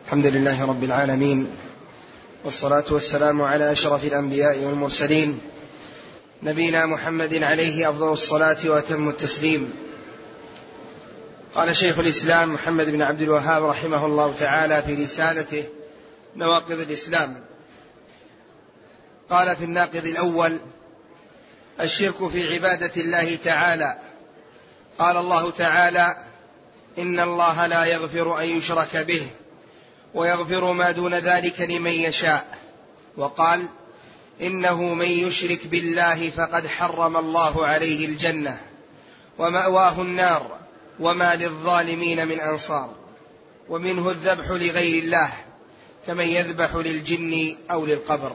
الحمد لله رب العالمين، والصلاة والسلام على أشرف الأنبياء والمرسلين، نبينا محمد عليه أفضل الصلاة وأتم التسليم. قال شيخ الإسلام محمد بن عبد الوهاب رحمه الله تعالى في رسالته نواقض الإسلام، قال في الناقض الأول: الشرك في عبادة الله تعالى. قال الله تعالى: إن الله لا يغفر أن يشرك به ويغفر ما دون ذلك لمن يشاء. وقال: إنه من يشرك بالله فقد حرم الله عليه الجنة ومأواه النار وما للظالمين من أنصار. ومنه الذبح لغير الله كمن يذبح للجن أو للقبر.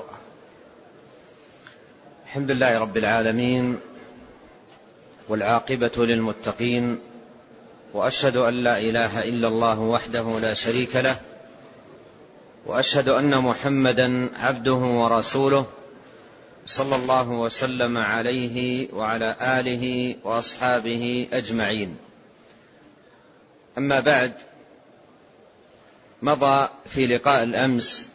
الحمد لله رب العالمين، والعاقبة للمتقين، وأشهد أن لا إله إلا الله وحده لا شريك له، وأشهد أن محمدا عبده ورسوله، صلى الله وسلم عليه وعلى آله وأصحابه أجمعين. أما بعد، مضى في لقاء الأمس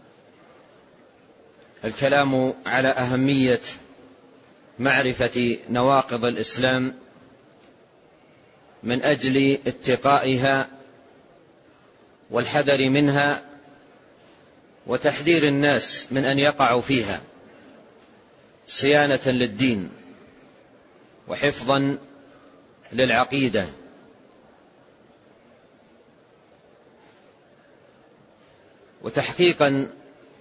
الكلام على أهمية معرفة نواقض الإسلام من أجل اتقائها والحذر منها وتحذير الناس من أن يقعوا فيها صيانة للدين وحفظا للعقيدة. وتحقيقا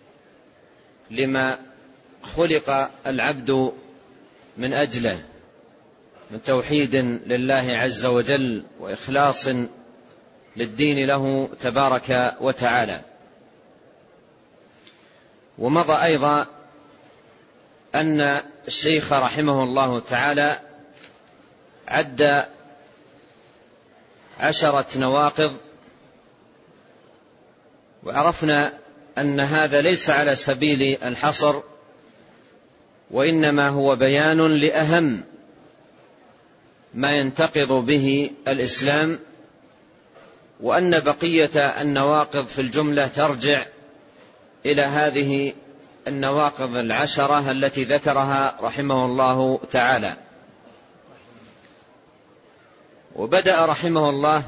لما خلق العبد من أجله من توحيد لله عز وجل وإخلاص للدين له تبارك وتعالى. ومضى أيضا أن الشيخ رحمه الله تعالى عد 10 نواقض، وعرفنا أن هذا ليس على سبيل الحصر، وإنما هو بيان لأهم ما ينتقض به الإسلام، وأن بقية النواقض في الجملة ترجع إلى هذه النواقض 10 التي ذكرها رحمه الله تعالى. وبدأ رحمه الله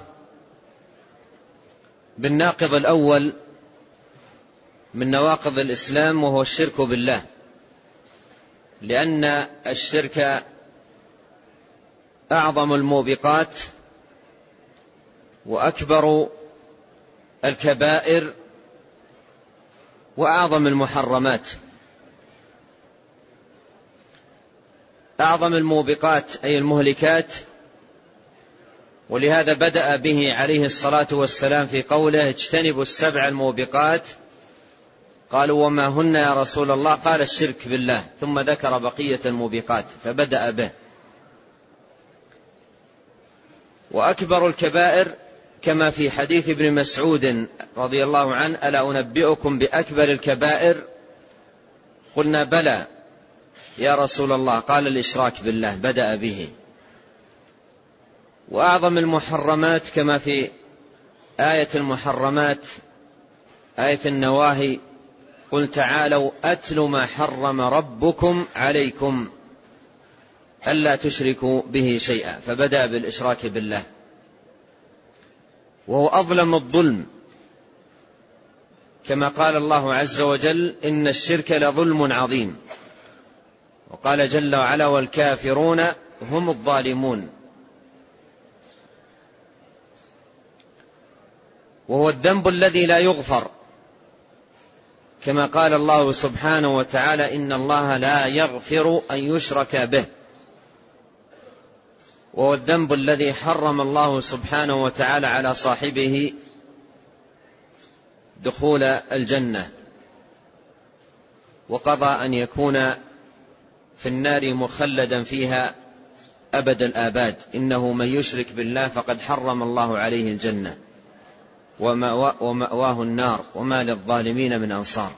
بالناقض الأول من نواقض الإسلام، وهو الشرك بالله، لأن الشرك أعظم الموبقات وأكبر الكبائر وأعظم المحرمات. أعظم الموبقات أي المهلكات، ولهذا بدأ به عليه الصلاة والسلام في قوله: اجتنبوا 7 الموبقات. قالوا: وما هن يا رسول الله؟ قال: الشرك بالله، ثم ذكر بقية الموبقات فبدأ به. وأكبر الكبائر كما في حديث ابن مسعود رضي الله عنه: ألا أنبئكم بأكبر الكبائر؟ قلنا: بلى يا رسول الله. قال: الإشراك بالله، بدأ به. وأعظم المحرمات كما في آية المحرمات، آية النواهي: قل تعالوا أتل ما حرم ربكم عليكم ألا تشركوا به شيئا، فبدأ بالإشراك بالله، وهو أظلم الظلم، كما قال الله عز وجل: إن الشرك لظلم عظيم. وقال جل وعلا: والكافرون هم الظالمون. وهو الذنب الذي لا يغفر، كما قال الله سبحانه وتعالى: إن الله لا يغفر أن يشرك به. وهو الذنب الذي حرم الله سبحانه وتعالى على صاحبه دخول الجنة، وقضى أن يكون في النار مخلدا فيها أبد الآباد. إنه من يشرك بالله فقد حرم الله عليه الجنة ومأواه النار وما للظالمين من أنصار.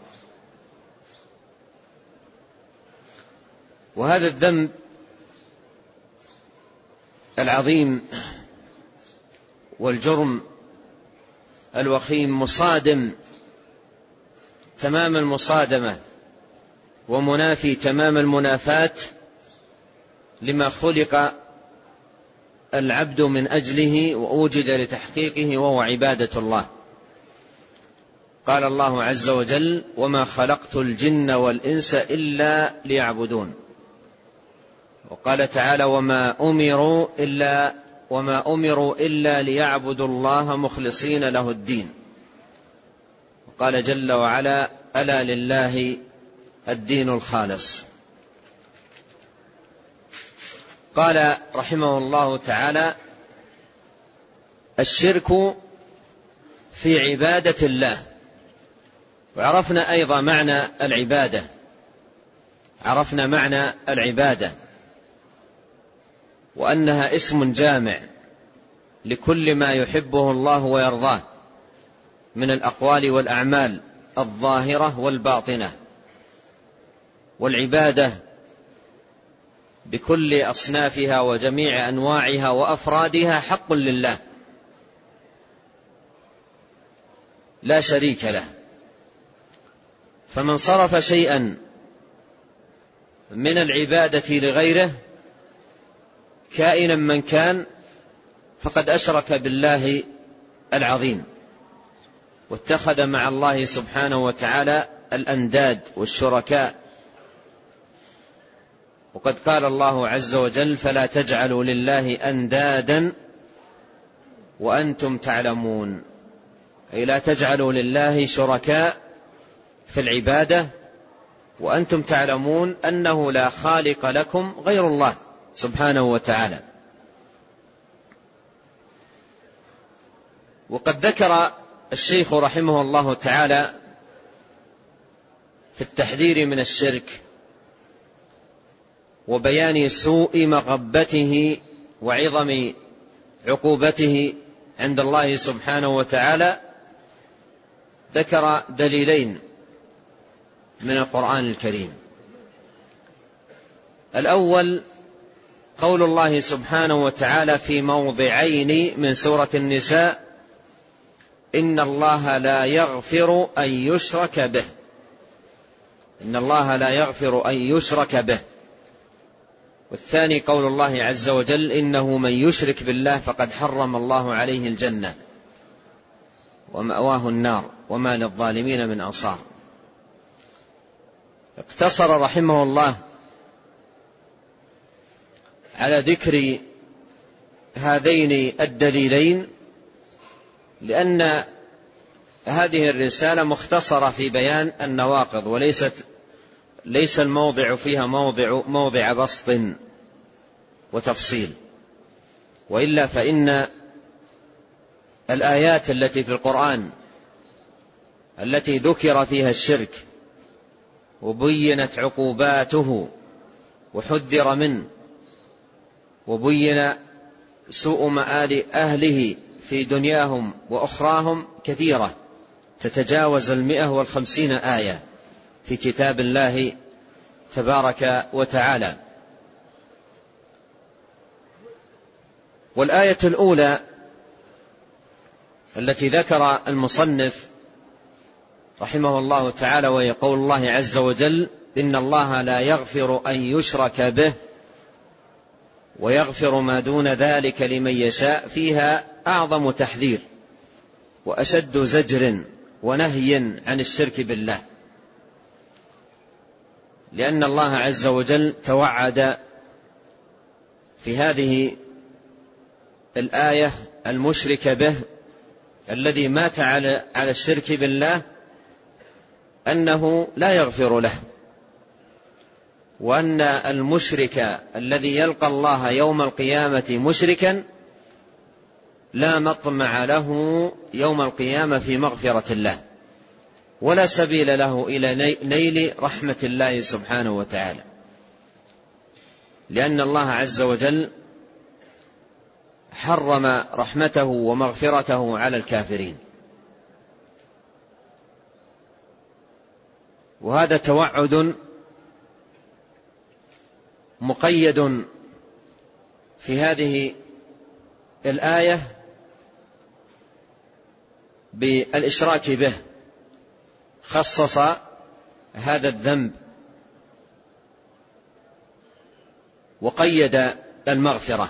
وهذا الذنب العظيم والجرم الوخيم مصادم تمام المصادمة ومنافي تمام المنافاة لما خلق العبد من أجله وأوجد لتحقيقه، وهو عبادة الله. قال الله عز وجل: وما خلقت الجن والإنس إلا ليعبدون. وقال تعالى: وما أمروا إلا ليعبدوا الله مخلصين له الدين. وقال جل وعلا: ألا لله الدين الخالص. قال رحمه الله تعالى: الشرك في عبادة الله. وعرفنا أيضا معنى العبادة، عرفنا معنى العبادة وأنها اسم جامع لكل ما يحبه الله ويرضاه من الأقوال والأعمال الظاهرة والباطنة. والعبادة بكل أصنافها وجميع أنواعها وأفرادها حق لله لا شريك له. فمن صرف شيئا من العبادة لغيره كائنا من كان فقد أشرك بالله العظيم، واتخذ مع الله سبحانه وتعالى الأنداد والشركاء. وقد قال الله عز وجل: فلا تجعلوا لله أندادا وأنتم تعلمون. أي لا تجعلوا لله شركاء في العبادة وأنتم تعلمون أنه لا خالق لكم غير الله سبحانه وتعالى. وقد ذكر الشيخ رحمه الله تعالى في التحذير من الشرك وبيان سوء مغبته وعظم عقوبته عند الله سبحانه وتعالى، ذكر دليلين من القرآن الكريم. الأول قول الله سبحانه وتعالى في موضعين من سورة النساء: إن الله لا يغفر أن يشرك به. إن الله لا يغفر أن يشرك به. والثاني قول الله عز وجل: إنه من يشرك بالله فقد حرم الله عليه الجنة ومأواه النار وما للظالمين من أنصار. اقتصر رحمه الله على ذكر هذين الدليلين لأن هذه الرسالة مختصرة في بيان النواقض، ليس الموضع فيها موضع بسط وتفصيل، وإلا فإن الآيات التي في القرآن التي ذكر فيها الشرك وبينت عقوباته وحذر منه وبين سوء مآل أهله في دنياهم وأخراهم كثيرة، تتجاوز 150 آية في كتاب الله تبارك وتعالى. والآية الأولى التي ذكر المصنف رحمه الله تعالى وهي قول الله عز وجل: إن الله لا يغفر أن يشرك به ويغفر ما دون ذلك لمن يشاء، فيها أعظم تحذير وأشد زجر ونهي عن الشرك بالله، لأن الله عز وجل توعد في هذه الآية المشرك به الذي مات على الشرك بالله أنه لا يغفر له، وأن المشرك الذي يلقى الله يوم القيامة مشركا لا مطمع له يوم القيامة في مغفرة الله، ولا سبيل له إلى نيل رحمة الله سبحانه وتعالى، لأن الله عز وجل حرم رحمته ومغفرته على الكافرين. وهذا توعد مقيد في هذه الآية بالإشراك به خصص هذا الذنب وقيد المغفرة،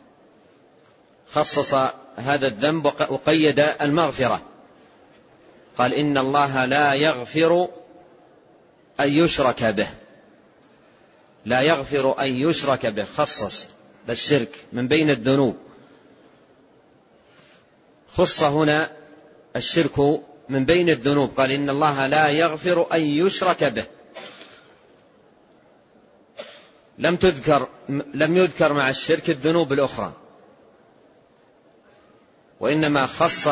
خصص هذا الذنب وقيد المغفرة، قال إن الله لا يغفر أن يشرك به، لا يغفر أن يشرك به، خصص الشرك من بين الذنوب، خص هنا الشرك من بين الذنوب، قال إن الله لا يغفر أن يشرك به. لم يذكر مع الشرك الذنوب الأخرى، وإنما خص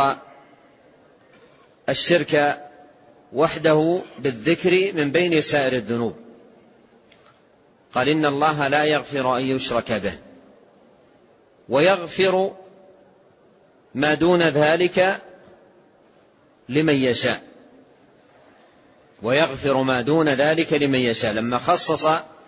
الشرك وحده بالذكر من بين سائر الذنوب، قال إن الله لا يغفر أن يشرك به ويغفر ما دون ذلك لمن يشاء، ويغفر ما دون ذلك لمن يشاء. لما خصص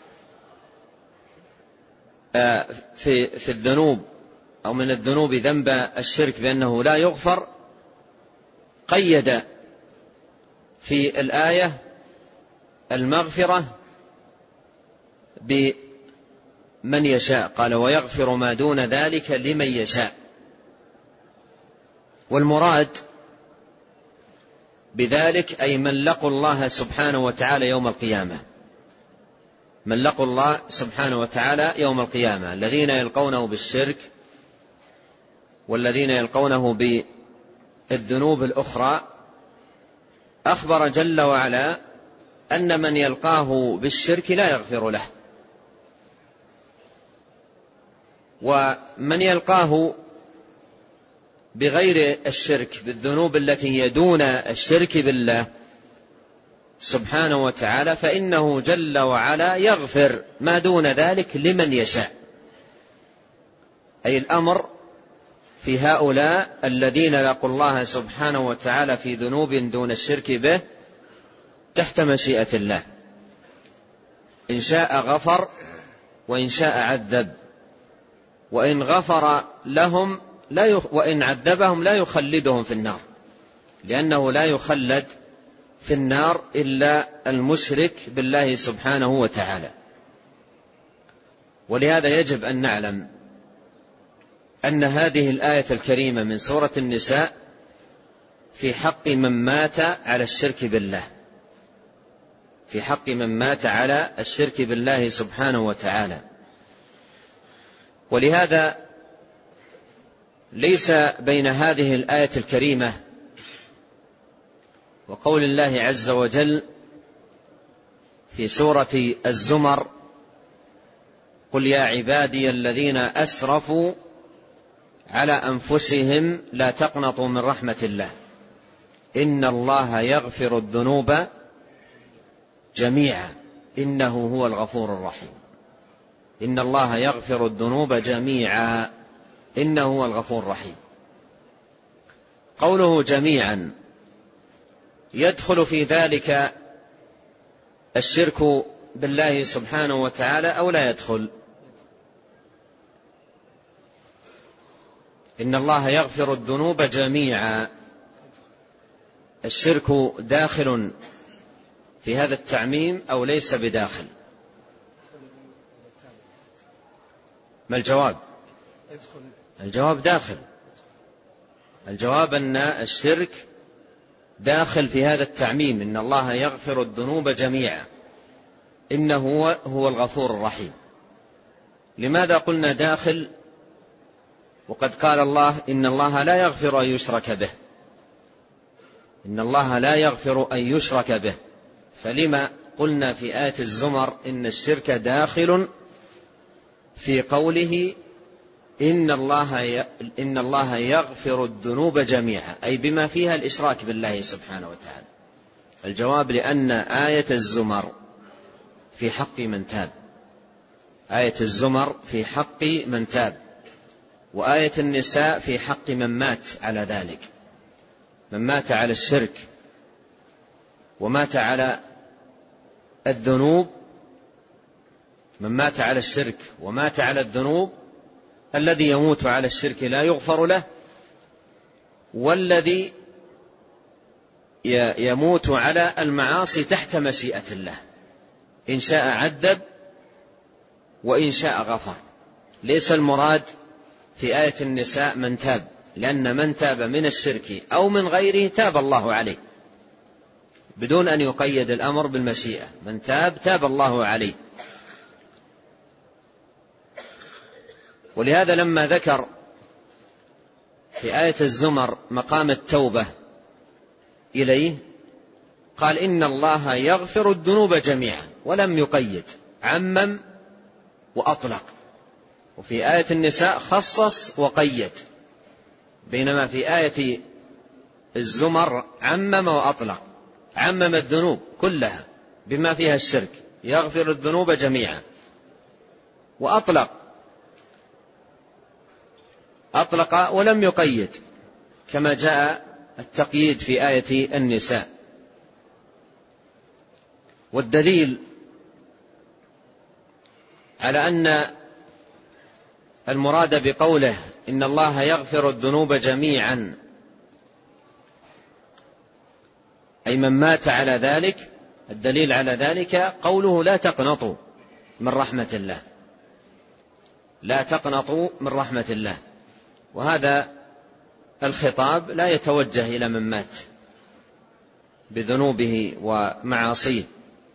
في الذنوب أو من الذنوب ذنب الشرك بأنه لا يغفر، قيد في الآية المغفرة بمن يشاء، قال ويغفر ما دون ذلك لمن يشاء. والمراد بذلك أي من لقوا الله سبحانه وتعالى يوم القيامة، من لقوا الله سبحانه وتعالى يوم القيامة، الذين يلقونه بالشرك والذين يلقونه بالذنوب الأخرى. أخبر جل وعلا أن من يلقاه بالشرك لا يغفر له، ومن يلقاه بغير الشرك بالذنوب التي يدون الشرك بالله سبحانه وتعالى فإنه جل وعلا يغفر ما دون ذلك لمن يشاء. أي الأمر في هؤلاء الذين لقوا الله سبحانه وتعالى في ذنوب دون الشرك به تحت مشيئة الله، إن شاء غفر وإن شاء عذب، وإن غفر لهم وإن عذبهم لا يخلدهم في النار، لأنه لا يخلد في النار إلا المشرك بالله سبحانه وتعالى. ولهذا يجب أن نعلم أن هذه الآية الكريمة من سورة النساء في حق من مات على الشرك بالله، في حق من مات على الشرك بالله سبحانه وتعالى. ولهذا ليس بين هذه الآية الكريمة وقول الله عز وجل في سورة الزمر قل يا عبادي الذين أسرفوا على أنفسهم لا تقنطوا من رحمة الله إن الله يغفر الذنوب جميعا إنه هو الغفور الرحيم. إن الله يغفر الذنوب جميعا إنه هو الغفور الرحيم. قوله جميعا يدخل في ذلك الشرك بالله سبحانه وتعالى أو لا يدخل؟ إن الله يغفر الذنوب جميعا، الشرك داخل في هذا التعميم أو ليس بداخل؟ ما الجواب؟ الجواب داخل. الجواب أن الشرك داخل في هذا التعميم، إن الله يغفر الذنوب جميعا إنه هو الغفور الرحيم. لماذا قلنا داخل وقد قال الله إن الله لا يغفر أن يشرك به؟ إن الله لا يغفر أن يشرك به، فلما قلنا في آية الزمر إن الشرك داخل في قوله إن الله يغفر الذنوب جميعا، أي بما فيها الإشراك بالله سبحانه وتعالى؟ الجواب لأن آية الزمر في حق من تاب، آية الزمر في حق من تاب، وآية النساء في حق من مات على ذلك، من مات على الشرك ومات على الذنوب، من مات على الشرك ومات على الذنوب، الذي يموت على الشرك لا يغفر له، والذي يموت على المعاصي تحت مشيئة الله، إن شاء عذب وإن شاء غفر. ليس المراد في آية النساء من تاب، لأن من تاب من الشرك أو من غيره تاب الله عليه، بدون أن يقيد الأمر بالمشيئة. من تاب تاب الله عليه. ولهذا لما ذكر في آية الزمر مقام التوبة إليه قال إن الله يغفر الذنوب جميعا، ولم يقيد، عمم وأطلق. وفي آية النساء خصص وقيد، بينما في آية الزمر عمم وأطلق، عمم الذنوب كلها بما فيها الشرك، يغفر الذنوب جميعا، وأطلق ولم يقيد، كما جاء التقييد في آية النساء. والدليل على أن المراد بقوله إن الله يغفر الذنوب جميعا أي من مات على ذلك، الدليل على ذلك قوله لا تقنطوا من رحمة الله، لا تقنطوا من رحمة الله. وهذا الخطاب لا يتوجه إلى من مات بذنوبه ومعاصيه،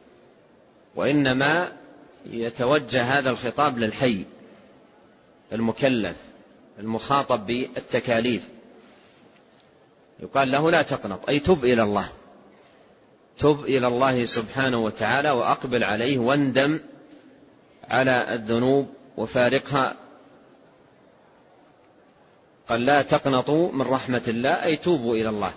وإنما يتوجه هذا الخطاب للحي المكلف المخاطب بالتكاليف، يقال له لا تقنط، أي تب إلى الله، تب إلى الله سبحانه وتعالى وأقبل عليه واندم على الذنوب وفارقها. قال لا تقنطوا من رحمة الله أي توبوا إلى الله،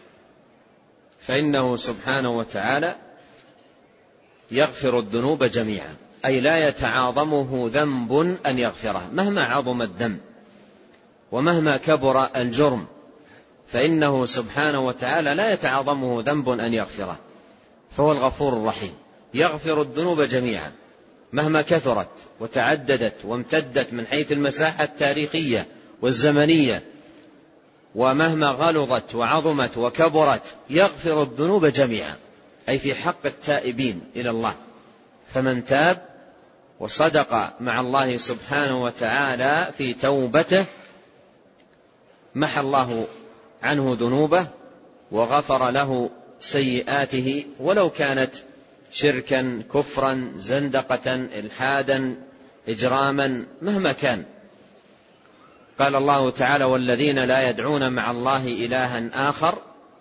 فإنه سبحانه وتعالى يغفر الذنوب جميعا، أي لا يتعاظمه ذنب أن يغفره مهما عظم الذنب ومهما كبر الجرم، فإنه سبحانه وتعالى لا يتعاظمه ذنب أن يغفره، فهو الغفور الرحيم، يغفر الذنوب جميعا مهما كثرت وتعددت وامتدت من حيث المساحة التاريخية والزمنية، ومهما غلظت وعظمت وكبرت، يغفر الذنوب جميعا، أي في حق التائبين إلى الله. فمن تاب وصدق مع الله سبحانه وتعالى في توبته محى الله عنه ذنوبه وغفر له سيئاته، ولو كانت شركا، كفرا، زندقة، إلحادا، إجراما، مهما كان. قال الله تعالى والذين لا يدعون مع الله إلها آخر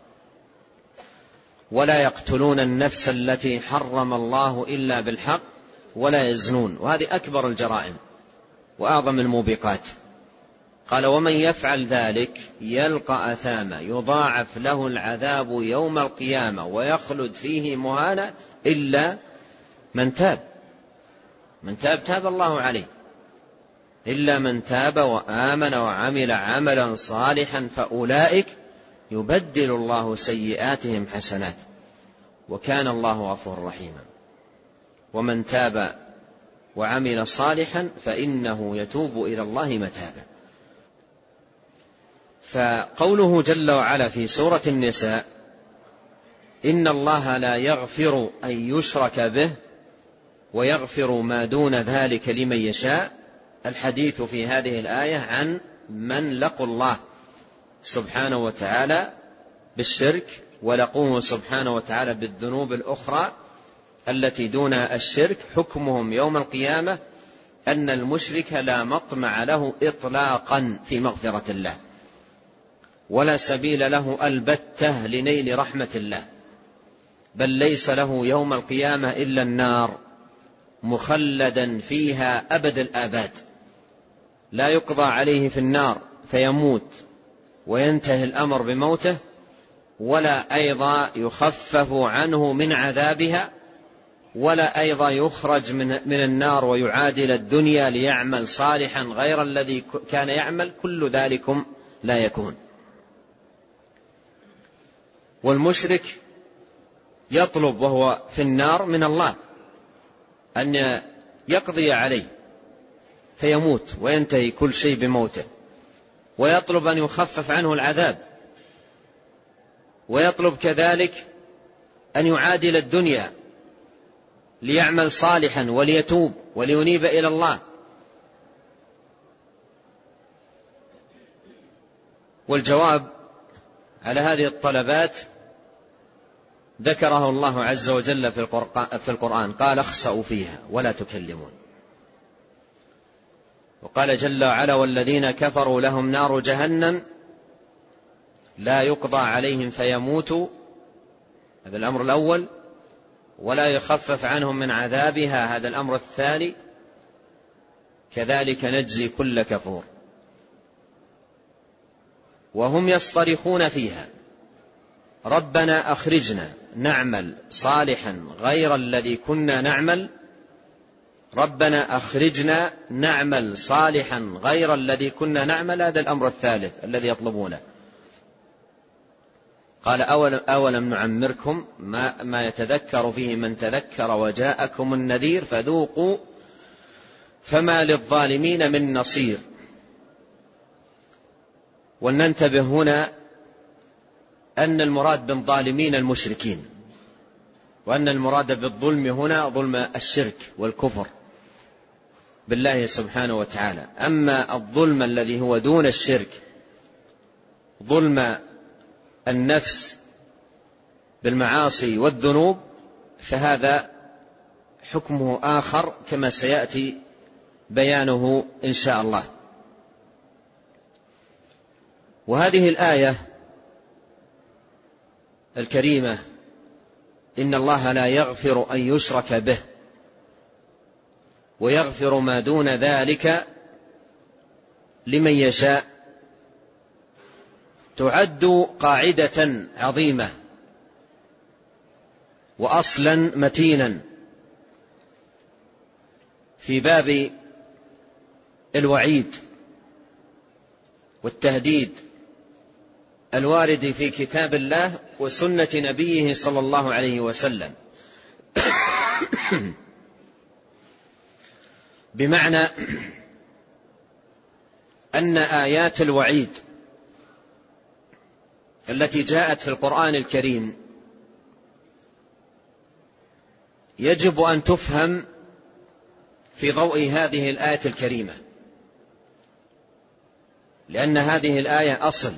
ولا يقتلون النفس التي حرم الله إلا بالحق ولا يزنون، وهذه أكبر الجرائم وأعظم الموبقات. قال ومن يفعل ذلك يلقى أثاما يضاعف له العذاب يوم القيامة ويخلد فيه مهانا إلا من تاب. من تاب تاب الله عليه، إلا من تاب وآمن وعمل عملا صالحا فأولئك يبدل الله سيئاتهم حسنات وكان الله غفورا رحيما. ومن تاب وعمل صالحا فإنه يتوب إلى الله متابا. فقوله جل وعلا في سورة النساء إن الله لا يغفر أن يشرك به ويغفر ما دون ذلك لمن يشاء، الحديث في هذه الآية عن من لقوا الله سبحانه وتعالى بالشرك ولقوه سبحانه وتعالى بالذنوب الأخرى التي دون الشرك. حكمهم يوم القيامة أن المشرك لا مطمع له إطلاقا في مغفرة الله ولا سبيل له البتة لنيل رحمة الله، بل ليس له يوم القيامة إلا النار مخلدا فيها أبد الآباد، لا يقضى عليه في النار فيموت وينتهي الأمر بموته، ولا أيضا يخفف عنه من عذابها، ولا أيضا يخرج من النار ويعادل الدنيا ليعمل صالحا غير الذي كان يعمل، كل ذلكم لا يكون. والمشرك يطلب وهو في النار من الله أن يقضي عليه فيموت وينتهي كل شيء بموته، ويطلب أن يخفف عنه العذاب، ويطلب كذلك أن يعادل الدنيا ليعمل صالحا وليتوب ولينيب إلى الله. والجواب على هذه الطلبات ذكره الله عز وجل في القرآن، قال اخسأوا فيها ولا تكلمون. وقال جل وعلا والذين كفروا لهم نار جهنم لا يقضى عليهم فيموتوا، هذا الأمر الأول، ولا يخفف عنهم من عذابها، هذا الأمر الثاني، كذلك نجزي كل كفور. وهم يصطرخون فيها ربنا أخرجنا نعمل صالحا غير الذي كنا نعمل، ربنا أخرجنا نعمل صالحا غير الذي كنا نعمل، هذا الأمر الثالث الذي يطلبونه. قال أولم نعمركم ما يتذكر فيه من تذكر وجاءكم النذير فذوقوا فما للظالمين من نصير. ولننتبه هنا أن المراد بالظالمين المشركين، وأن المراد بالظلم هنا ظلم الشرك والكفر بالله سبحانه وتعالى. أما الظلم الذي هو دون الشرك، ظلم النفس بالمعاصي والذنوب، فهذا حكمه آخر كما سيأتي بيانه إن شاء الله. وهذه الآية الكريمة إن الله لا يغفر أن يشرك به ويغفر ما دون ذلك لمن يشاء، تعد قاعدة عظيمة وأصلا متينا في باب الوعيد والتهديد الوارد في كتاب الله وسنة نبيه صلى الله عليه وسلم، بمعنى أن آيات الوعيد التي جاءت في القرآن الكريم يجب أن تفهم في ضوء هذه الآية الكريمة، لأن هذه الآية أصل،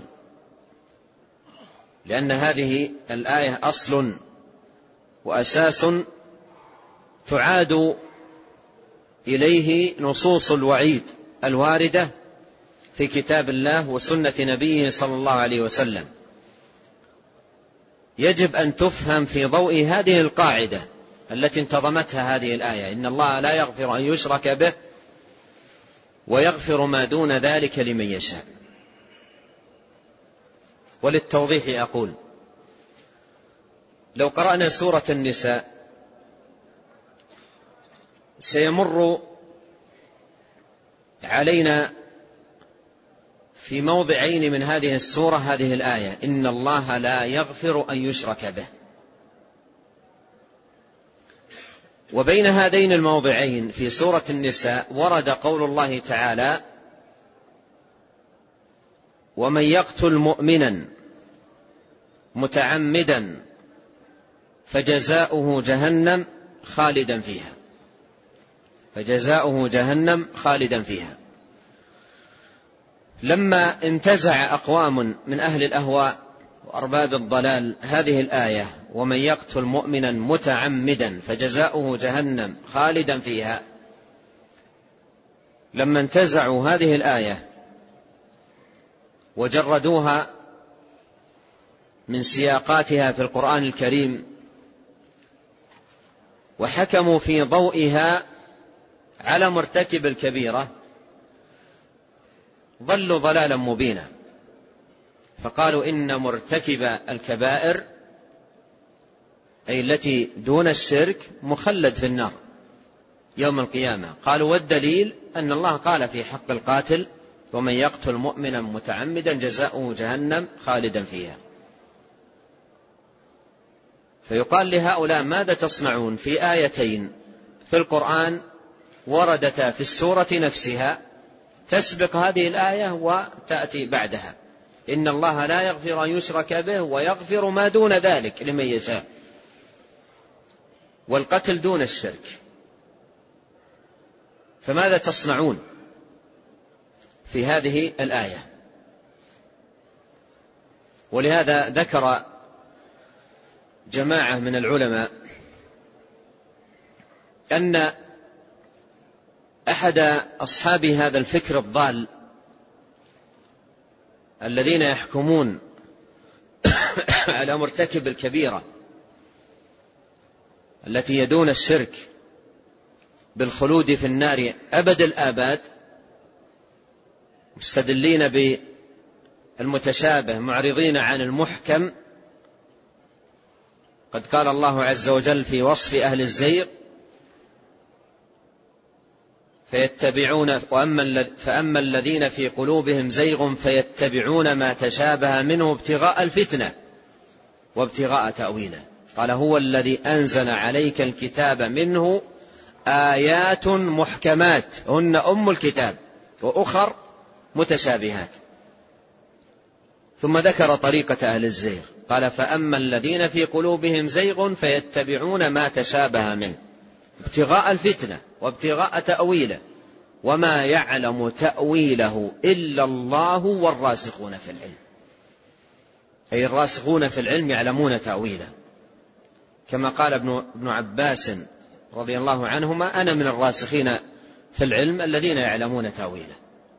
لأن هذه الآية أصل وأساس تعاد إليه نصوص الوعيد الواردة في كتاب الله وسنة نبيه صلى الله عليه وسلم. يجب أن تفهم في ضوء هذه القاعدة التي انتظمتها هذه الآية، إن الله لا يغفر أن يشرك به ويغفر ما دون ذلك لمن يشاء. وللتوضيح أقول لو قرأنا سورة النساء سيمر علينا في موضعين من هذه السورة هذه الآية إن الله لا يغفر أن يشرك به، وبين هذين الموضعين في سورة النساء ورد قول الله تعالى ومن يقتل مؤمنا متعمدا فجزاؤه جهنم خالدا فيها، فجزاؤه جهنم خالدا فيها. لما انتزع أقوام من أهل الأهواء وأرباب الضلال هذه الآية ومن يقتل مؤمنا متعمدا فجزاؤه جهنم خالدا فيها، لما انتزعوا هذه الآية وجردوها من سياقاتها في القرآن الكريم وحكموا في ضوئها على مرتكب الكبيرة ضلوا ضلالا مبينا، فقالوا إن مرتكب الكبائر أي التي دون الشرك مخلد في النار يوم القيامة. قالوا والدليل أن الله قال في حق القاتل ومن يقتل مؤمنا متعمدا جزاؤه جهنم خالدا فيها. فيقال لهؤلاء ماذا تصنعون في آيتين في القرآن وردتا في السورة نفسها تسبق هذه الآية وتأتي بعدها؟ إن الله لا يغفر أن يشرك به ويغفر ما دون ذلك لمن يشاء. والقتل دون الشرك. فماذا تصنعون في هذه الآية؟ ولهذا ذكر جماعة من العلماء أن أحد أصحاب هذا الفكر الضال الذين يحكمون على مرتكب الكبيرة التي يدون الشرك بالخلود في النار أبد الآباد، مستدلين بالمتشابه معرضين عن المحكم. قد قال الله عز وجل في وصف أهل الزيغ: فيتبعون فأما الذين في قلوبهم زيغ فيتبعون ما تشابه منه ابتغاء الفتنة وابتغاء تأويله. قال: هو الذي أنزل عليك الكتاب منه آيات محكمات هن أم الكتاب وأخر متشابهات. ثم ذكر طريقة أهل الزيغ قال: فأما الذين في قلوبهم زيغ فيتبعون ما تشابه منه ابتغاء الفتنة وابتغاء تأويله وما يعلم تأويله إلا الله والراسخون في العلم. أي الراسخون في العلم يعلمون تأويله، كما قال ابن عباس رضي الله عنهما: أنا من الراسخين في العلم الذين يعلمون تأويله.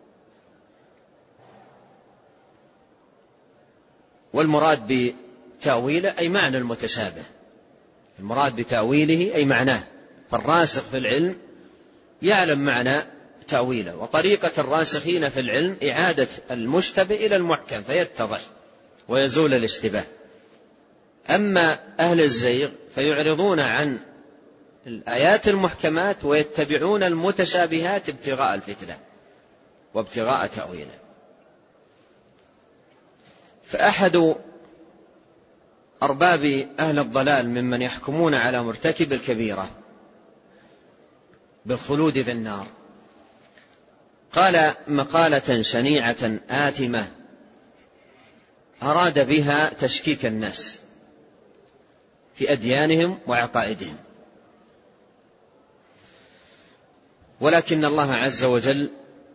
والمراد بتأويله أي معنى المتشابه، المراد بتأويله أي معناه. فالراسخ في العلم يعلم معنى تأويله. وطريقة الراسخين في العلم إعادة المشتبه إلى المحكم فيتضح ويزول الاشتباه. أما أهل الزيغ فيعرضون عن الآيات المحكمات ويتبعون المتشابهات ابتغاء الفتنة وابتغاء تأويله. فأحد أرباب أهل الضلال ممن يحكمون على مرتكب الكبيرة بالخلود في النار قال مقالة شنيعة آثمة أراد بها تشكيك الناس في أديانهم وعقائدهم، ولكن الله عز وجل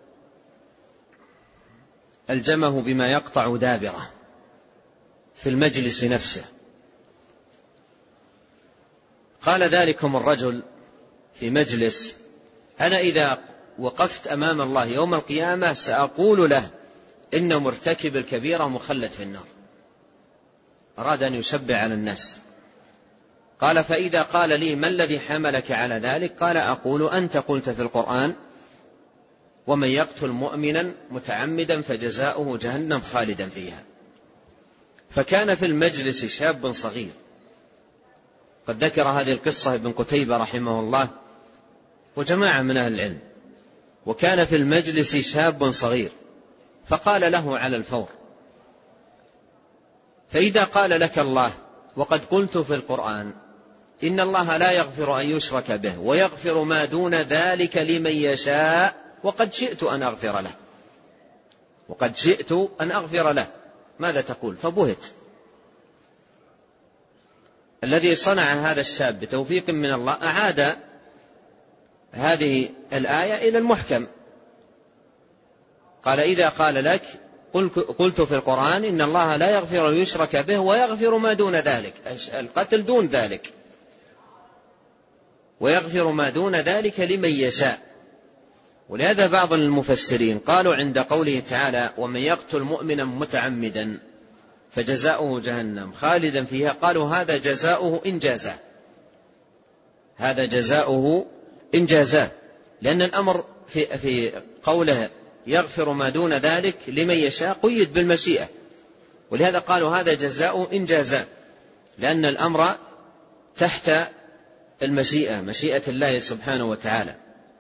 ألجمه بما يقطع دابره في المجلس نفسه. قال ذلكم الرجل في مجلس: أنا إذا وقفت أمام الله يوم القيامة سأقول له إن مرتكب الكبيرة مخلد في النار. أراد أن يشبع على الناس. قال: فإذا قال لي: ما الذي حملك على ذلك؟ قال: أقول أنت قلت في القرآن: ومن يقتل مؤمنا متعمدا فجزاؤه جهنم خالدا فيها. فكان في المجلس شاب صغير، قد ذكر هذه القصة ابن قتيبة رحمه الله وجماعة من أهل العلم. وكان في المجلس شاب صغير فقال له على الفور: فإذا قال لك الله: وقد قلت في القرآن إن الله لا يغفر أن يشرك به ويغفر ما دون ذلك لمن يشاء وقد شئت أن أغفر له، وقد شئت أن أغفر له، ماذا تقول؟ فبهت. الذي صنع هذا الشاب بتوفيق من الله أعاد هذه الآية إلى المحكم. قال: إذا قال لك: قلت في القرآن إن الله لا يغفر أن يشرك به ويغفر ما دون ذلك، القتل دون ذلك، ويغفر ما دون ذلك لمن يشاء. ولهذا بعض المفسرين قالوا عند قوله تعالى: ومن يقتل مؤمنا متعمدا فجزاؤه جهنم خالدا فيها، قالوا هذا جزاؤه إن جازاه، هذا جزاؤه إن جازاه، لأن الأمر في قوله يغفر ما دون ذلك لمن يشاء قيد بالمشيئة، ولهذا قالوا هذا جزاؤه إن جازاه، لأن الأمر تحت المشيئة، مشيئة الله سبحانه وتعالى.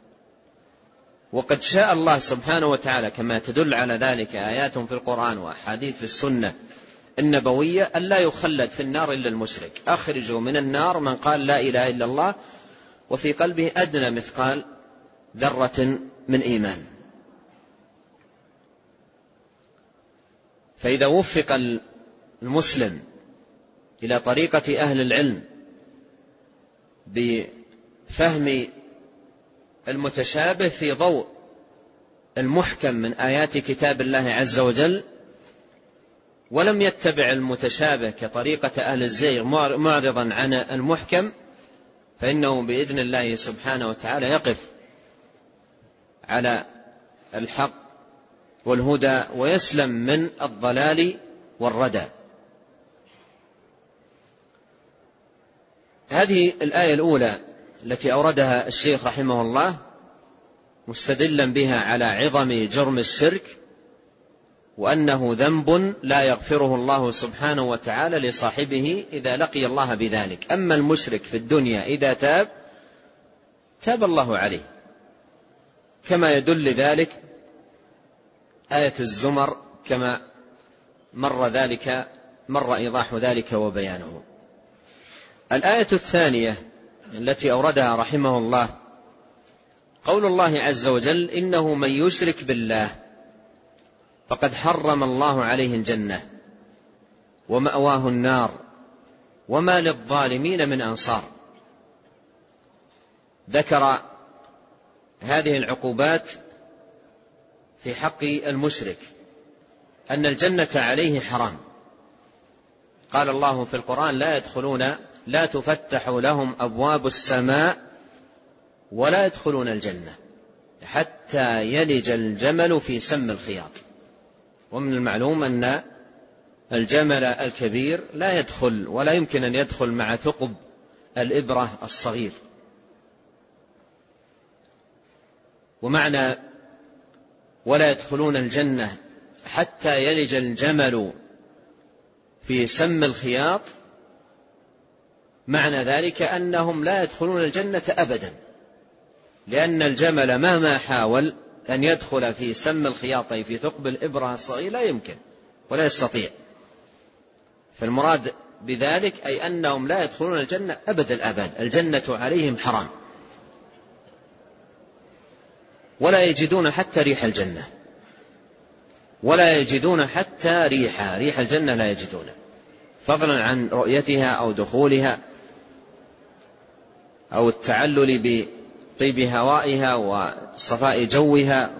وقد شاء الله سبحانه وتعالى كما تدل على ذلك آيات في القرآن وأحاديث في السنة النبوية أن لا يخلد في النار إلا المشرك. أخرجوا من النار من قال لا إله إلا الله وفي قلبه أدنى مثقال ذرة من إيمان. فإذا وفق المسلم إلى طريقة أهل العلم بفهم المتشابه في ضوء المحكم من آيات كتاب الله عز وجل، ولم يتبع المتشابه كطريقة أهل الزيغ معرضا عن المحكم، فإنه بإذن الله سبحانه وتعالى يقف على الحق والهدى ويسلم من الضلال والردى. هذه الآية الأولى التي أوردها الشيخ رحمه الله مستدلا بها على عظم جرم الشرك، وأنه ذنب لا يغفره الله سبحانه وتعالى لصاحبه إذا لقي الله بذلك. أما المشرك في الدنيا إذا تاب الله عليه، كما يدل ذلك آية الزمر كما مر إيضاح ذلك وبيانه. الآية الثانية التي أوردها رحمه الله قول الله عز وجل: إنه من يشرك بالله فقد حرم الله عليه الجنة ومأواه النار وما للظالمين من أنصار. ذكر هذه العقوبات في حق المشرك، أن الجنة عليه حرام. قال الله في القرآن: لا تفتح لهم أبواب السماء ولا يدخلون الجنة حتى يلج الجمل في سم الخياط. ومن المعلوم أن الجمل الكبير لا يدخل ولا يمكن أن يدخل مع ثقب الإبرة الصغير. ومعنى ولا يدخلون الجنة حتى يلج الجمل في سم الخياط، معنى ذلك أنهم لا يدخلون الجنة أبدا، لأن الجمل مهما حاول أن يدخل في سم الخياط في ثقب الإبرة الصغير لا يمكن ولا يستطيع. فالمراد بذلك أي أنهم لا يدخلون الجنة أبد الآباد، الجنة عليهم حرام، ولا يجدون حتى ريح الجنة، ولا يجدون حتى ريح الجنة لا يجدونه، فضلا عن رؤيتها أو دخولها أو التعلل بطيب هوائها وصفاء جوها.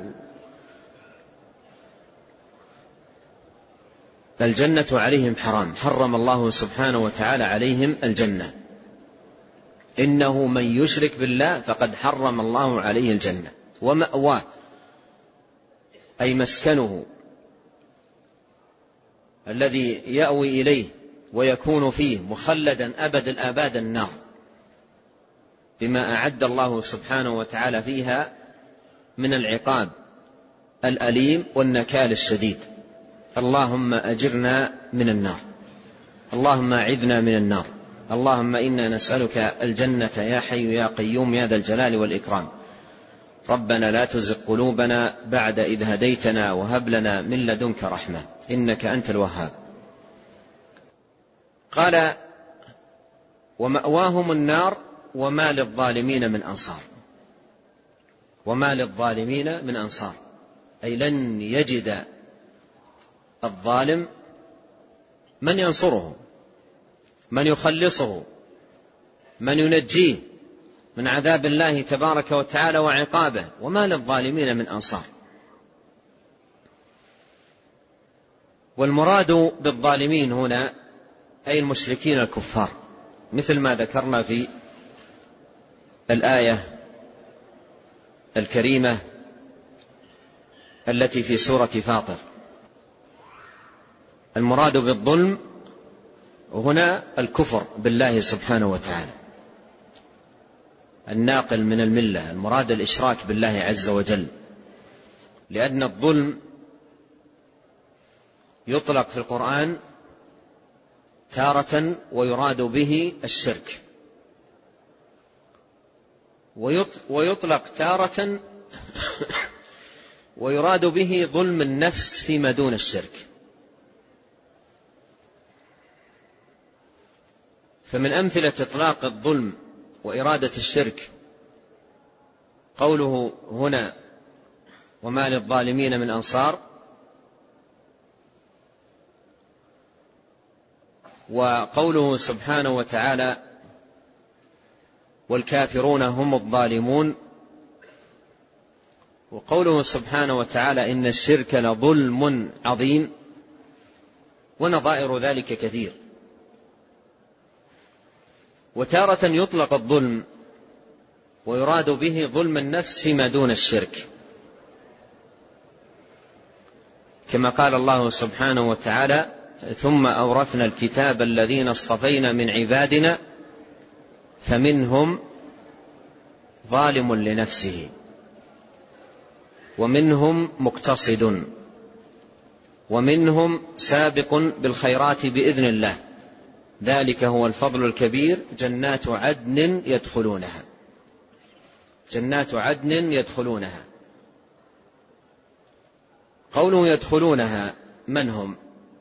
الجنة عليهم حرام، حرم الله سبحانه وتعالى عليهم الجنة. إنه من يشرك بالله فقد حرم الله عليه الجنة ومأواه أي مسكنه الذي يأوي إليه ويكون فيه مخلدا أبد الآباد النار، بما أعد الله سبحانه وتعالى فيها من العقاب الأليم والنكال الشديد. اللهم أجرنا من النار، اللهم أعذنا من النار، اللهم إنا نسألك الجنة يا حي يا قيوم يا ذا الجلال والإكرام. ربنا لا تزغ قلوبنا بعد إذ هديتنا وهب لنا من لدنك رحمة إنك أنت الوهاب. قال: ومأواهم النار وما للظالمين من أنصار. وما للظالمين من أنصار أي لن يجد الظالم من ينصره، من يخلصه، من ينجيه من عذاب الله تبارك وتعالى وعقابه. وما للظالمين من أنصار. والمراد بالظالمين هنا أي المشركين الكفار، مثل ما ذكرنا في الآية الكريمة التي في سورة فاطر. المراد بالظلم هنا الكفر بالله سبحانه وتعالى الناقل من الملة، المراد الإشراك بالله عز وجل، لأن الظلم يطلق في القرآن تارة ويراد به الشرك، ويطلق تارة ويراد به ظلم النفس فيما دون الشرك. فمن أمثلة إطلاق الظلم وإرادة الشرك قوله هنا: وما للظالمين من أنصار، وقوله سبحانه وتعالى والكافرون هم الظالمون، وقوله سبحانه وتعالى إن الشرك لظلم عظيم، ونظائر ذلك كثير. وتارة يطلق الظلم ويراد به ظلم النفس فيما دون الشرك، كما قال الله سبحانه وتعالى ثم أورثنا الكتاب الذين اصطفينا من عبادنا فمنهم ظالم لنفسه ومنهم مقتصد ومنهم سابق بالخيرات بإذن الله ذلك هو الفضل الكبير جنات عدن يدخلونها. جنات عدن يدخلونها، قوله يدخلونها من هم؟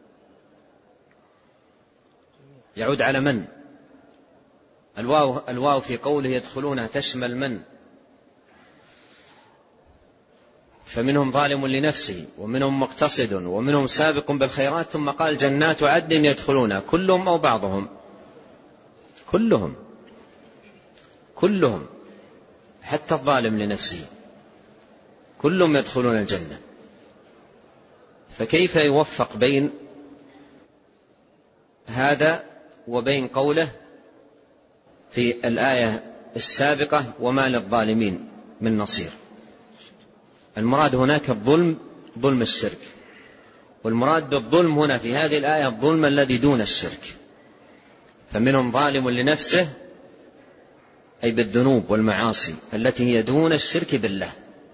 يعود على من؟ الواو في قوله يدخلونها تشمل من؟ فمنهم ظالم لنفسه ومنهم مقتصد ومنهم سابق بالخيرات، ثم قال جنات عدن يدخلونها. كلهم أو بعضهم؟ كلهم حتى الظالم لنفسه كلهم يدخلون الجنة. فكيف يوفق بين هذا وبين قوله في الآية السابقة وما للظالمين من نصير؟ المراد هناك الظلم ظلم الشرك، والمراد بالظلم هنا في هذه الآية الظلم الذي دون الشرك. فمنهم ظالم لنفسه أي بالذنوب والمعاصي التي هي دون الشرك بالله،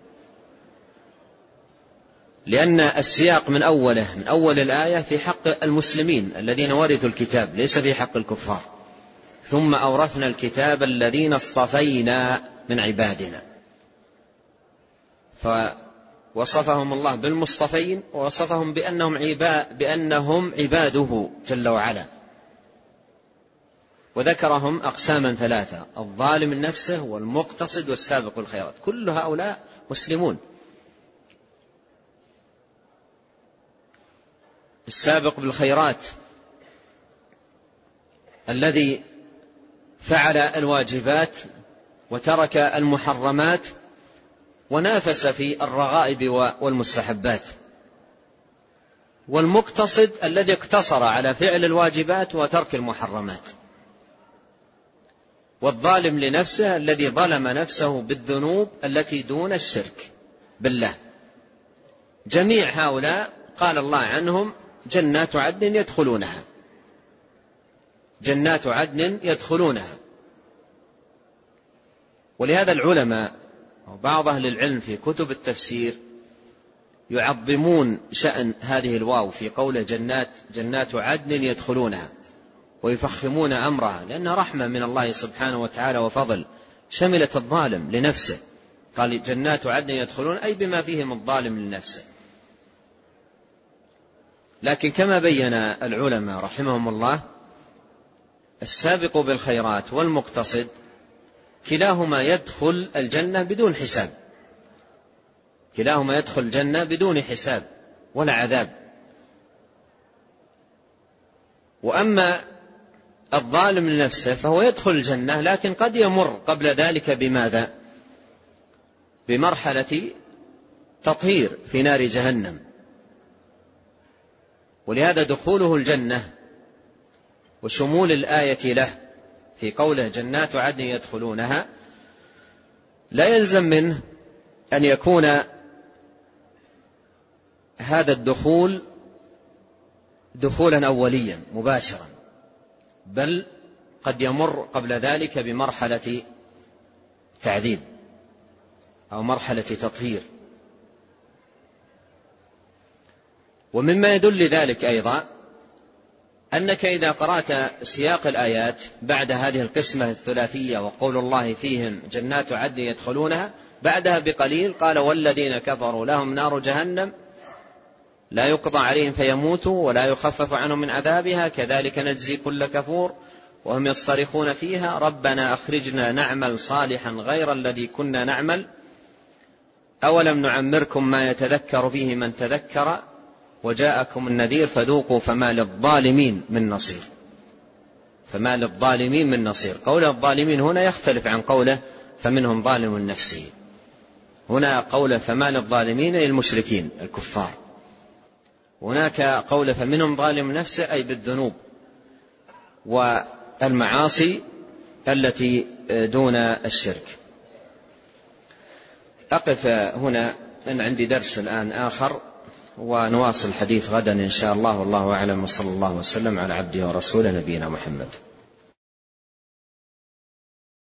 لأن السياق من أول الآية في حق المسلمين الذين ورثوا الكتاب، ليس في حق الكفار. ثم أورثنا الكتاب الذين اصطفينا من عبادنا، فوصفهم الله بالمصطفين ووصفهم بأنهم عباده جل وعلا، وذكرهم أقساما ثلاثة: الظالم لنفسه والمقتصد والسابق الخيرات. كل هؤلاء مسلمون. السابق بالخيرات الذي فعل الواجبات وترك المحرمات ونافس في الرغائب والمستحبات، والمقتصد الذي اقتصر على فعل الواجبات وترك المحرمات، والظالم لنفسه الذي ظلم نفسه بالذنوب التي دون الشرك بالله. جميع هؤلاء قال الله عنهم جنات عدن يدخلونها، جنات عدن يدخلونها. ولهذا العلماء وبعض أهل العلم في كتب التفسير يعظمون شأن هذه الواو في قوله جنات عدن يدخلونها، ويفخمون أمرها، لأنها رحمة من الله سبحانه وتعالى وفضل، شملت الظالم لنفسه. قال جنات عدن يدخلون أي بما فيهم الظالم لنفسه. لكن كما بين العلماء رحمهم الله، السابق بالخيرات والمقتصد كلاهما يدخل الجنة بدون حساب، كلاهما يدخل الجنة بدون حساب ولا عذاب. وأما الظالم لنفسه فهو يدخل الجنة، لكن قد يمر قبل ذلك بماذا؟ بمرحلة تطهير في نار جهنم. ولهذا دخوله الجنة وشمول الآية له في قوله جنات عدن يدخلونها لا يلزم منه أن يكون هذا الدخول دخولا أوليا مباشرا، بل قد يمر قبل ذلك بمرحلة تعذيب أو مرحلة تطهير. ومما يدل ذلك أيضا أنك إذا قرأت سياق الآيات بعد هذه القسمة الثلاثية وقول الله فيهم جنات عدن يدخلونها، بعدها بقليل قال والذين كفروا لهم نار جهنم لا يقضى عليهم فيموتوا ولا يخفف عنهم من عذابها كذلك نجزي كل كفور وهم يصطرخون فيها ربنا أخرجنا نعمل صالحا غير الذي كنا نعمل أولم نعمركم ما يتذكر فيه من تذكر وجاءكم النذير فذوقوا فما للظالمين من نصير. فما للظالمين من نصير. قول الظالمين هنا يختلف عن قوله فمنهم ظالم نفسه. هنا قوله فما للظالمين للمشركين الكفار، هناك قوله فمنهم ظالم نفسه أي بالذنوب والمعاصي التي دون الشرك. أقف هنا، أن عندي درس الآن آخر، ونواصل الحديث غدا إن شاء الله. والله أعلم، وصلى الله وسلم على عبده ورسوله نبينا محمد.